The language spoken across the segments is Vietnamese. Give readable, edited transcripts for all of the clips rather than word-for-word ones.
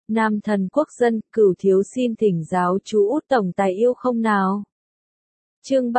Nam thần quốc dân, Cửu thiếu xin thỉnh giáo chú Út tổng tài yêu không nào. Chương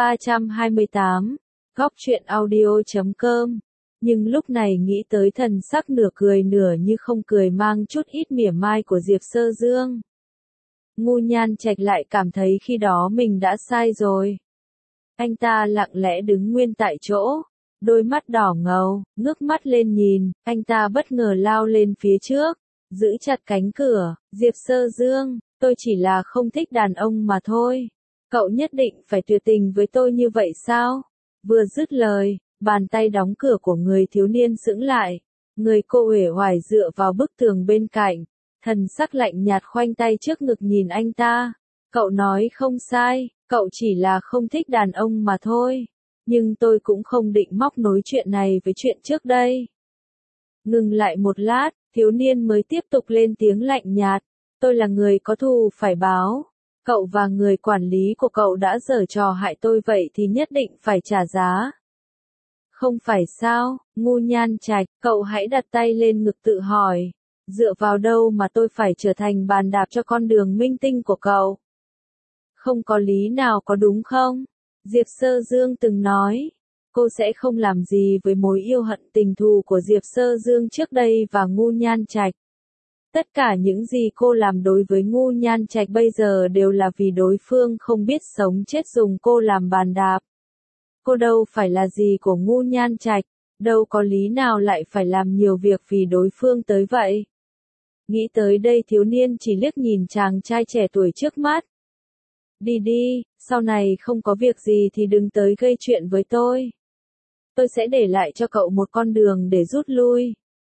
328, Góc truyện audio.com. Nhưng lúc này nghĩ tới thần sắc nửa cười nửa như không cười mang chút ít mỉa mai của Diệp Sơ Dương. Ngu Nhan Trạch lại cảm thấy khi đó mình đã sai rồi. Anh ta lặng lẽ đứng nguyên tại chỗ, đôi mắt đỏ ngầu, ngước mắt lên nhìn, anh ta bất ngờ lao lên phía trước, giữ chặt cánh cửa. Diệp Sơ Dương, tôi chỉ là không thích đàn ông mà thôi. Cậu nhất định phải tuyệt tình với tôi như vậy sao? Vừa dứt lời, bàn tay đóng cửa của người thiếu niên sững lại. Người cô uể oải dựa vào bức tường bên cạnh, thần sắc lạnh nhạt khoanh tay trước ngực nhìn anh ta. Cậu nói không sai, cậu chỉ là không thích đàn ông mà thôi. Nhưng tôi cũng không định móc nối chuyện này với chuyện trước đây. Ngừng lại một lát, thiếu niên mới tiếp tục lên tiếng lạnh nhạt. Tôi là người có thù phải báo. Cậu và người quản lý của cậu đã giở trò hại tôi vậy thì nhất định phải trả giá. Không phải sao, Ngu Nhan Trạch, cậu hãy đặt tay lên ngực tự hỏi. Dựa vào đâu mà tôi phải trở thành bàn đạp cho con đường minh tinh của cậu? Không có lý nào có đúng không? Diệp Sơ Dương từng nói, cô sẽ không làm gì với mối yêu hận tình thù của Diệp Sơ Dương trước đây và Ngu Nhan Trạch. Tất cả những gì cô làm đối với Ngu Nhan Trạch bây giờ đều là vì đối phương không biết sống chết dùng cô làm bàn đạp. Cô đâu phải là gì của Ngu Nhan Trạch, đâu có lý nào lại phải làm nhiều việc vì đối phương tới vậy. Nghĩ tới đây thiếu niên chỉ liếc nhìn chàng trai trẻ tuổi trước mắt. Đi đi, sau này không có việc gì thì đừng tới gây chuyện với tôi. Tôi sẽ để lại cho cậu một con đường để rút lui.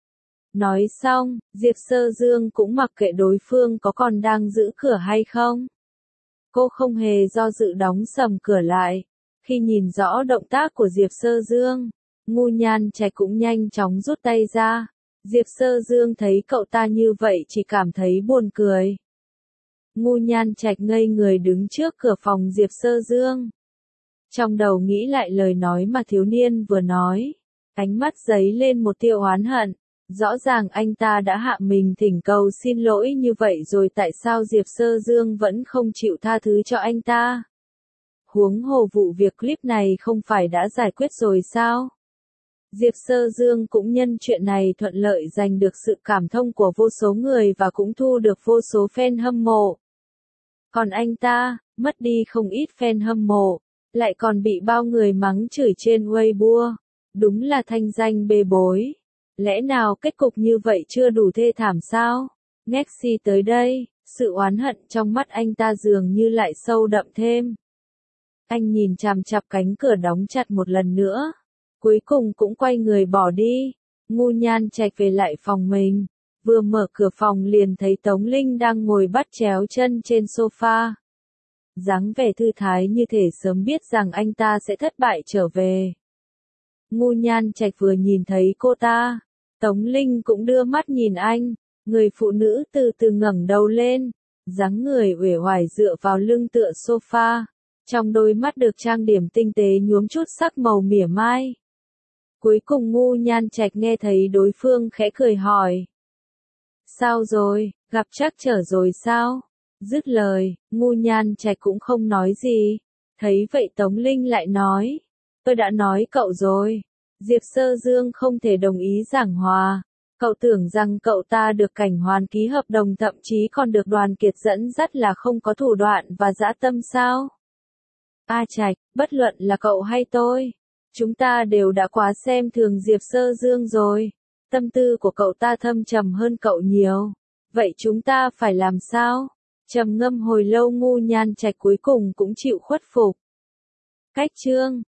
Nói xong, Diệp Sơ Dương cũng mặc kệ đối phương có còn đang giữ cửa hay không. Cô không hề do dự đóng sầm cửa lại. Khi nhìn rõ động tác của Diệp Sơ Dương, Ngu Nhan Trạch cũng nhanh chóng rút tay ra. Diệp Sơ Dương thấy cậu ta như vậy chỉ cảm thấy buồn cười. Ngu Nhan Trạch ngây người đứng trước cửa phòng Diệp Sơ Dương. Trong đầu nghĩ lại lời nói mà thiếu niên vừa nói. Ánh mắt dấy lên một tia oán hận. Rõ ràng anh ta đã hạ mình thỉnh cầu xin lỗi như vậy rồi tại sao Diệp Sơ Dương vẫn không chịu tha thứ cho anh ta? Huống hồ vụ việc clip này không phải đã giải quyết rồi sao? Diệp Sơ Dương cũng nhân chuyện này thuận lợi giành được sự cảm thông của vô số người và cũng thu được vô số fan hâm mộ. Còn anh ta, mất đi không ít fan hâm mộ, lại còn bị bao người mắng chửi trên Weibo. Đúng là thanh danh bê bối. Lẽ nào kết cục như vậy chưa đủ thê thảm sao? Ngexi tới đây, sự oán hận trong mắt anh ta dường như lại sâu đậm thêm. Anh nhìn chằm chằm cánh cửa đóng chặt một lần nữa. Cuối cùng cũng quay người bỏ đi. Ngu Nhan Trạch về lại phòng mình. Vừa mở cửa phòng liền thấy Tống Linh đang ngồi bắt chéo chân trên sofa. Dáng vẻ thư thái như thể sớm biết rằng anh ta sẽ thất bại trở về. Ngu Nhan Trạch vừa nhìn thấy cô ta, Tống Linh cũng đưa mắt nhìn anh. Người phụ nữ từ từ ngẩng đầu lên, dáng người uể oải dựa vào lưng tựa sofa. Trong đôi mắt được trang điểm tinh tế nhuốm chút sắc màu mỉa mai. Cuối cùng Ngu Nhan Trạch nghe thấy đối phương khẽ cười hỏi. Sao rồi, gặp trắc trở rồi sao? Dứt lời, Ngu Nhan Trạch cũng không nói gì. Thấy vậy Tống Linh lại nói. Tôi đã nói cậu rồi. Diệp Sơ Dương không thể đồng ý giảng hòa. Cậu tưởng rằng cậu ta được Cảnh Hoàn ký hợp đồng thậm chí còn được Đoàn Kiệt dẫn dắt là không có thủ đoạn và dã tâm sao? A Trạch, bất luận là cậu hay tôi, chúng ta đều đã quá xem thường Diệp Sơ Dương rồi. Tâm tư của cậu ta thâm trầm hơn cậu nhiều. Vậy chúng ta phải làm sao? Trầm ngâm hồi lâu Ngu Nhan Trạch cuối cùng cũng chịu khuất phục. Cách chương